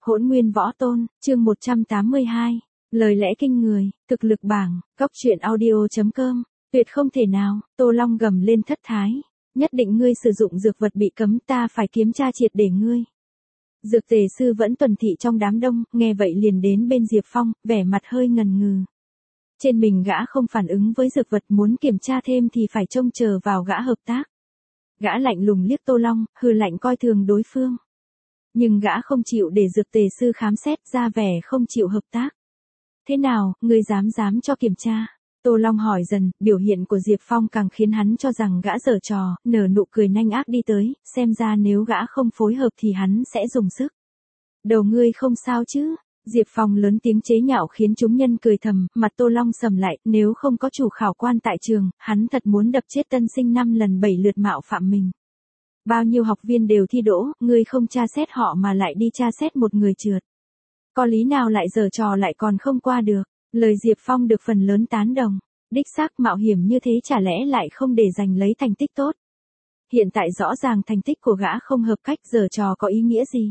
Hỗn Nguyên Võ Tôn, chương 182. Lời lẽ kinh người, thực lực bảng, góc truyện audio.com. Tuyệt không thể nào, Tô Long gầm lên thất thái. Nhất định ngươi sử dụng dược vật bị cấm, ta phải kiểm tra triệt để ngươi. Dược tề sư vẫn tuần thị trong đám đông, nghe vậy liền đến bên Diệp Phong, vẻ mặt hơi ngần ngừ. Trên mình gã không phản ứng với dược vật, muốn kiểm tra thêm thì phải trông chờ vào gã hợp tác. Gã lạnh lùng liếc Tô Long, hừ lạnh coi thường đối phương. Nhưng gã không chịu để dược tề sư khám xét, ra vẻ không chịu hợp tác. Thế nào, ngươi dám cho kiểm tra? Tô Long hỏi dần, biểu hiện của Diệp Phong càng khiến hắn cho rằng gã giở trò, nở nụ cười nanh ác đi tới, xem ra nếu gã không phối hợp thì hắn sẽ dùng sức. Đầu ngươi không sao chứ? Diệp Phong lớn tiếng chế nhạo khiến chúng nhân cười thầm, mặt Tô Long sầm lại, nếu không có chủ khảo quan tại trường, hắn thật muốn đập chết tân sinh 5 lần 7 lượt mạo phạm mình. Bao nhiêu học viên đều thi đỗ, ngươi không tra xét họ mà lại đi tra xét một người trượt. Có lý nào lại giở trò lại còn không qua được? Lời Diệp Phong được phần lớn tán đồng. Đích xác mạo hiểm như thế chả lẽ lại không để giành lấy thành tích tốt. Hiện tại rõ ràng thành tích của gã không hợp cách, giở trò có ý nghĩa gì?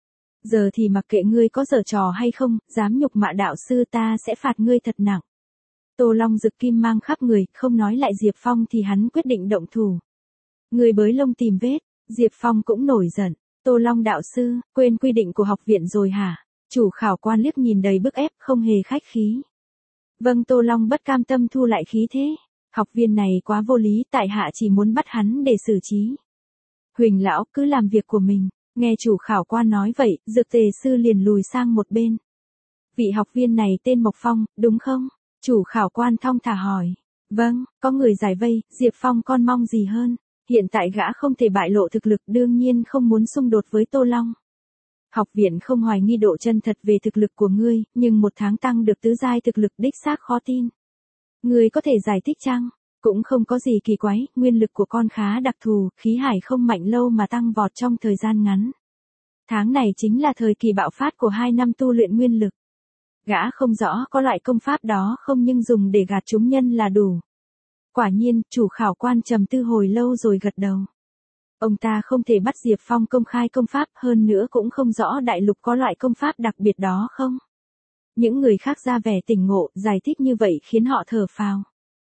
Giờ thì mặc kệ ngươi có giở trò hay không, dám nhục mạ đạo sư ta sẽ phạt ngươi thật nặng. Tô Long rực kim mang khắp người, không nói lại Diệp Phong thì hắn quyết định động thủ. Người bới lông tìm vết, Diệp Phong cũng nổi giận. Tô Long đạo sư, quên quy định của học viện rồi hả? Chủ khảo quan liếc nhìn đầy bức ép, không hề khách khí. Vâng, Tô Long bất cam tâm thu lại khí thế. Học viên này quá vô lý, tại hạ chỉ muốn bắt hắn để xử trí. Huỳnh lão cứ làm việc của mình. Nghe chủ khảo quan nói vậy, dược tề sư liền lùi sang một bên. Vị học viên này tên Mộc Phong, đúng không? Chủ khảo quan thong thả hỏi. Vâng, có người giải vây, Diệp Phong con mong gì hơn. Hiện tại gã không thể bại lộ thực lực, đương nhiên không muốn xung đột với Tô Long. Học viện không hoài nghi độ chân thật về thực lực của ngươi, nhưng 1 tháng tăng được tứ giai thực lực đích xác khó tin. Ngươi có thể giải thích chăng? Cũng không có gì kỳ quái, nguyên lực của con khá đặc thù, khí hải không mạnh lâu mà tăng vọt trong thời gian ngắn. Tháng này chính là thời kỳ bạo phát của 2 năm tu luyện nguyên lực. Gã không rõ có loại công pháp đó không, nhưng dùng để gạt chúng nhân là đủ. Quả nhiên, chủ khảo quan trầm tư hồi lâu rồi gật đầu. Ông ta không thể bắt Diệp Phong công khai công pháp, hơn nữa cũng không rõ đại lục có loại công pháp đặc biệt đó không. Những người khác ra vẻ tỉnh ngộ, giải thích như vậy khiến họ thở phào.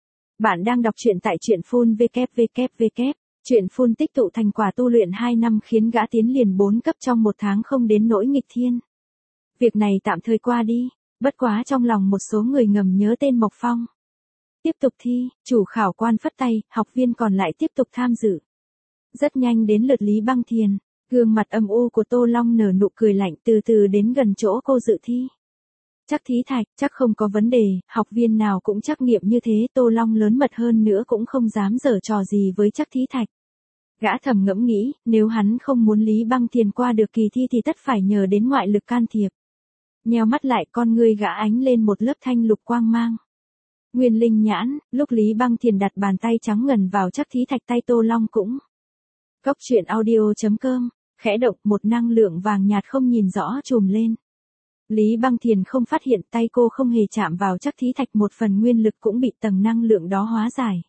Bạn đang đọc truyện tại truyện Full www. Truyện Full tích tụ thành quả tu luyện 2 năm khiến gã tiến liền 4 cấp trong 1 tháng, không đến nỗi nghịch thiên. Việc này tạm thời qua đi, bất quá trong lòng một số người ngầm nhớ tên Mộc Phong. Tiếp tục thi, chủ khảo quan phất tay, học viên còn lại tiếp tục tham dự. Rất nhanh đến lượt Lý Băng Thiền, gương mặt âm u của Tô Long nở nụ cười lạnh, từ từ đến gần chỗ cô dự thi. Chắc thí thạch, chắc không có vấn đề, học viên nào cũng trắc nghiệm như thế, Tô Long lớn mật hơn nữa cũng không dám giở trò gì với chắc thí thạch. Gã thầm ngẫm nghĩ, nếu hắn không muốn Lý Băng Thiền qua được kỳ thi thì tất phải nhờ đến ngoại lực can thiệp. Nheo mắt lại, con ngươi gã ánh lên một lớp thanh lục quang mang. Nguyên linh nhãn, lúc Lý Băng Thiền đặt bàn tay trắng ngần vào chắc thí thạch, tay Tô Long cũng. Góc truyện audio.com, khẽ động, một năng lượng vàng nhạt không nhìn rõ trùm lên. Lý Băng Thiền không phát hiện, tay cô không hề chạm vào chắc thí thạch, một phần nguyên lực cũng bị tầng năng lượng đó hóa giải.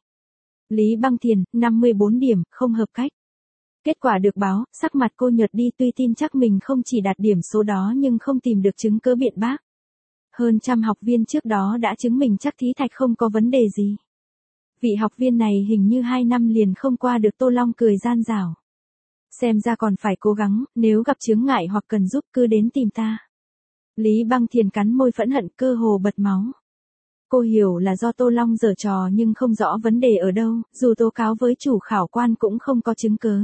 Lý Băng Thiền, 54 điểm, không hợp cách. Kết quả được báo, sắc mặt cô nhợt đi, tuy tin chắc mình không chỉ đạt điểm số đó nhưng không tìm được chứng cớ biện bác. Hơn trăm học viên trước đó đã chứng minh chắc thí thạch không có vấn đề gì. Vị học viên này hình như 2 năm liền không qua được, Tô Long cười gian dảo. Xem ra còn phải cố gắng, nếu gặp chướng ngại hoặc cần giúp cứ đến tìm ta. Lý Băng Thiền cắn môi phẫn hận, cơ hồ bật máu. Cô hiểu là do Tô Long giở trò nhưng không rõ vấn đề ở đâu, dù tố cáo với chủ khảo quan cũng không có chứng cớ.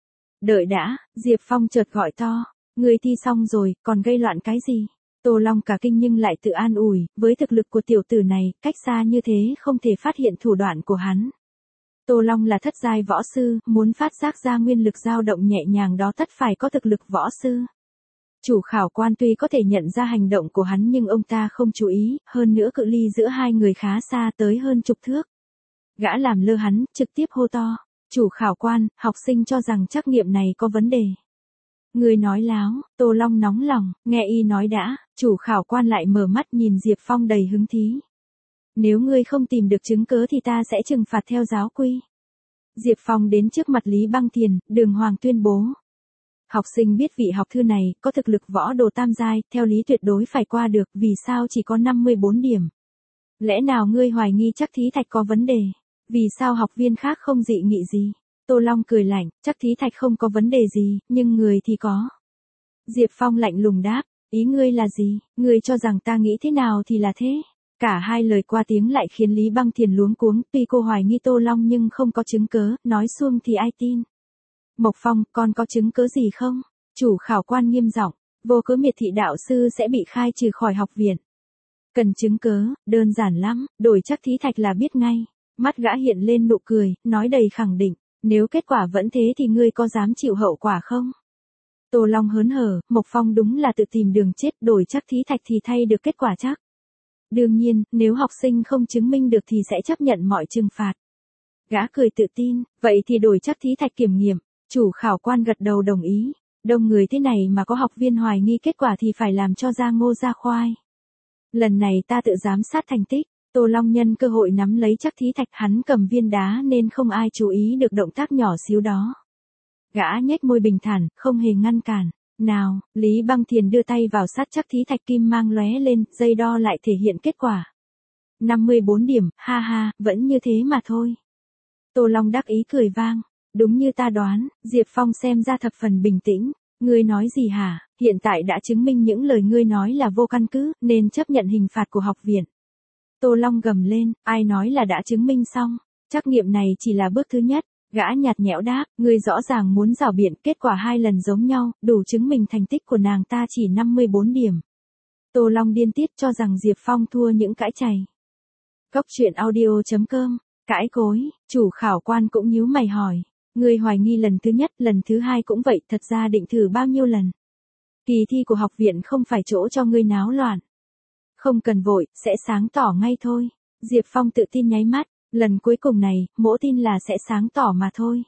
Đợi đã, Diệp Phong chợt gọi to, người thi xong rồi, còn gây loạn cái gì? Tô Long cả kinh nhưng lại tự an ủi, với thực lực của tiểu tử này, cách xa như thế không thể phát hiện thủ đoạn của hắn. Tô Long là thất giai võ sư, muốn phát giác ra nguyên lực dao động nhẹ nhàng đó tất phải có thực lực võ sư. Chủ khảo quan tuy có thể nhận ra hành động của hắn nhưng ông ta không chú ý, hơn nữa cự ly giữa hai người khá xa, tới hơn chục thước. Gã làm lơ hắn, trực tiếp hô to, chủ khảo quan, học sinh cho rằng trắc nghiệm này có vấn đề. Người nói láo, Tô Long nóng lòng, nghe y nói đã, chủ khảo quan lại mở mắt nhìn Diệp Phong đầy hứng thí. Nếu ngươi không tìm được chứng cớ thì ta sẽ trừng phạt theo giáo quy. Diệp Phong đến trước mặt Lý Băng Thiền, đường hoàng tuyên bố. Học sinh biết vị học thư này, có thực lực võ đồ tam giai, theo lý tuyệt đối phải qua được, vì sao chỉ có 54 điểm? Lẽ nào ngươi hoài nghi Trắc Thí Thạch có vấn đề? Vì sao học viên khác không dị nghị gì? Tô Long cười lạnh, Trắc Thí Thạch không có vấn đề gì, nhưng người thì có. Diệp Phong lạnh lùng đáp, ý ngươi là gì? Ngươi cho rằng ta nghĩ thế nào thì là thế. Cả hai lời qua tiếng lại khiến Lý Băng Thiền luống cuống, tuy cô hoài nghi Tô Long nhưng không có chứng cớ, nói suông thì ai tin. Mộc Phong, con có chứng cớ gì không? Chủ khảo quan nghiêm giọng, vô cớ miệt thị đạo sư sẽ bị khai trừ khỏi học viện. Cần chứng cớ, đơn giản lắm, đổi Trắc Thí Thạch là biết ngay. Mắt gã hiện lên nụ cười, nói đầy khẳng định, nếu kết quả vẫn thế thì ngươi có dám chịu hậu quả không? Tô Long hớn hở, Mộc Phong đúng là tự tìm đường chết, đổi Trắc Thí Thạch thì thay được kết quả chắc. Đương nhiên, nếu học sinh không chứng minh được thì sẽ chấp nhận mọi trừng phạt. Gã cười tự tin, vậy thì đổi Trắc Thí Thạch kiểm nghiệm. Chủ khảo quan gật đầu đồng ý. Đông người thế này mà có học viên hoài nghi kết quả thì phải làm cho ra ngô ra khoai. Lần này ta tự giám sát thành tích. Tô Long nhân cơ hội nắm lấy Trắc Thí Thạch, hắn cầm viên đá nên không ai chú ý được động tác nhỏ xíu đó. Gã nhếch môi bình thản, không hề ngăn cản. Nào, Lý Băng Thiền đưa tay vào sát Trắc Thí Thạch, kim mang lóe lên, dây đo lại thể hiện kết quả. 54 điểm, ha ha, vẫn như thế mà thôi. Tô Long đắc ý cười vang. Đúng như ta đoán, Diệp Phong xem ra thập phần bình tĩnh. Ngươi nói gì hả? Hiện tại đã chứng minh những lời ngươi nói là vô căn cứ, nên chấp nhận hình phạt của học viện. Tô Long gầm lên, ai nói là đã chứng minh xong? Trắc nghiệm này chỉ là bước thứ nhất. Gã nhạt nhẽo đáp, ngươi rõ ràng muốn rảo biện, kết quả hai lần giống nhau, đủ chứng minh thành tích của nàng ta chỉ 54 điểm. Tô Long điên tiết cho rằng Diệp Phong thua những cãi chày. Cốc truyện audio.com, cãi cối, chủ khảo quan cũng nhíu mày hỏi. Ngươi hoài nghi lần thứ nhất, lần thứ hai cũng vậy, thật ra định thử bao nhiêu lần? Kỳ thi của học viện không phải chỗ cho ngươi náo loạn. Không cần vội, sẽ sáng tỏ ngay thôi. Diệp Phong tự tin nháy mắt, lần cuối cùng này, mỗ tin là sẽ sáng tỏ mà thôi.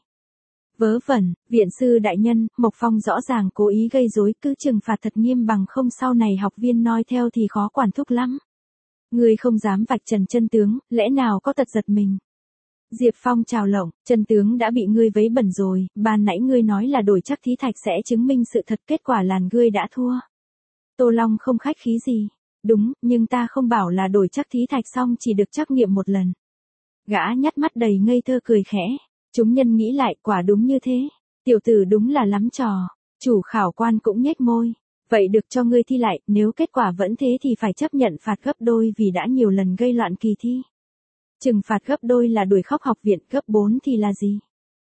Vớ vẩn, viện sư đại nhân, Mộc Phong rõ ràng cố ý gây rối, cứ trừng phạt thật nghiêm, bằng không sau này học viên noi theo thì khó quản thúc lắm. Ngươi không dám vạch trần chân tướng, lẽ nào có tật giật mình? Diệp Phong chào lộng, chân tướng đã bị ngươi vấy bẩn rồi, ban nãy ngươi nói là đổi Trắc Thí Thạch sẽ chứng minh sự thật, kết quả là ngươi đã thua. Tô Long không khách khí gì. Đúng, nhưng ta không bảo là đổi Trắc Thí Thạch xong chỉ được trắc nghiệm một lần. Gã nhắt mắt đầy ngây thơ cười khẽ. Chúng nhân nghĩ lại, quả đúng như thế. Tiểu tử đúng là lắm trò. Chủ khảo quan cũng nhếch môi. Vậy được, cho ngươi thi lại, nếu kết quả vẫn thế thì phải chấp nhận phạt gấp đôi vì đã nhiều lần gây loạn kỳ thi. Trừng phạt gấp đôi là đuổi khóc học viện, gấp 4 thì là gì?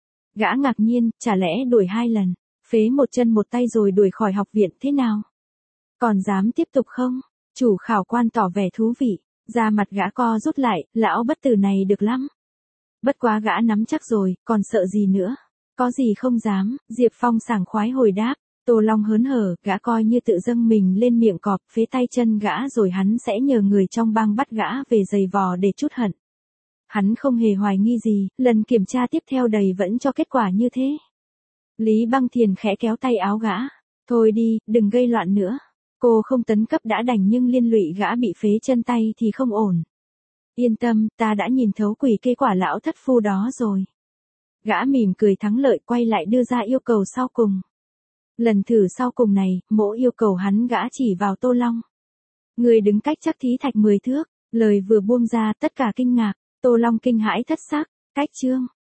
Gã ngạc nhiên, chả lẽ đuổi 2 lần, phế một chân một tay rồi đuổi khỏi học viện thế nào? Còn dám tiếp tục không? Chủ khảo quan tỏ vẻ thú vị, da mặt gã co rút lại, lão bất tử này được lắm. Bất quá gã nắm chắc rồi, còn sợ gì nữa? Có gì không dám, Diệp Phong sảng khoái hồi đáp. Tô Long hớn hở, gã coi như tự dâng mình lên miệng cọp, phế tay chân gã rồi hắn sẽ nhờ người trong bang bắt gã về giày vò để trút hận. Hắn không hề hoài nghi gì, lần kiểm tra tiếp theo đầy vẫn cho kết quả như thế. Lý Băng Thiền khẽ kéo tay áo gã. Thôi đi, đừng gây loạn nữa. Cô không tấn cấp đã đành nhưng liên lụy gã bị phế chân tay thì không ổn. Yên tâm, ta đã nhìn thấu quỷ kê quả lão thất phu đó rồi. Gã mỉm cười thắng lợi, quay lại đưa ra yêu cầu sau cùng. Lần thử sau cùng này, mỗ yêu cầu hắn gã chỉ vào Tô Long. Người đứng cách Trắc Thí Thạch 10 thước, lời vừa buông ra tất cả kinh ngạc. Tô Long kinh hãi thất sắc, cách chương.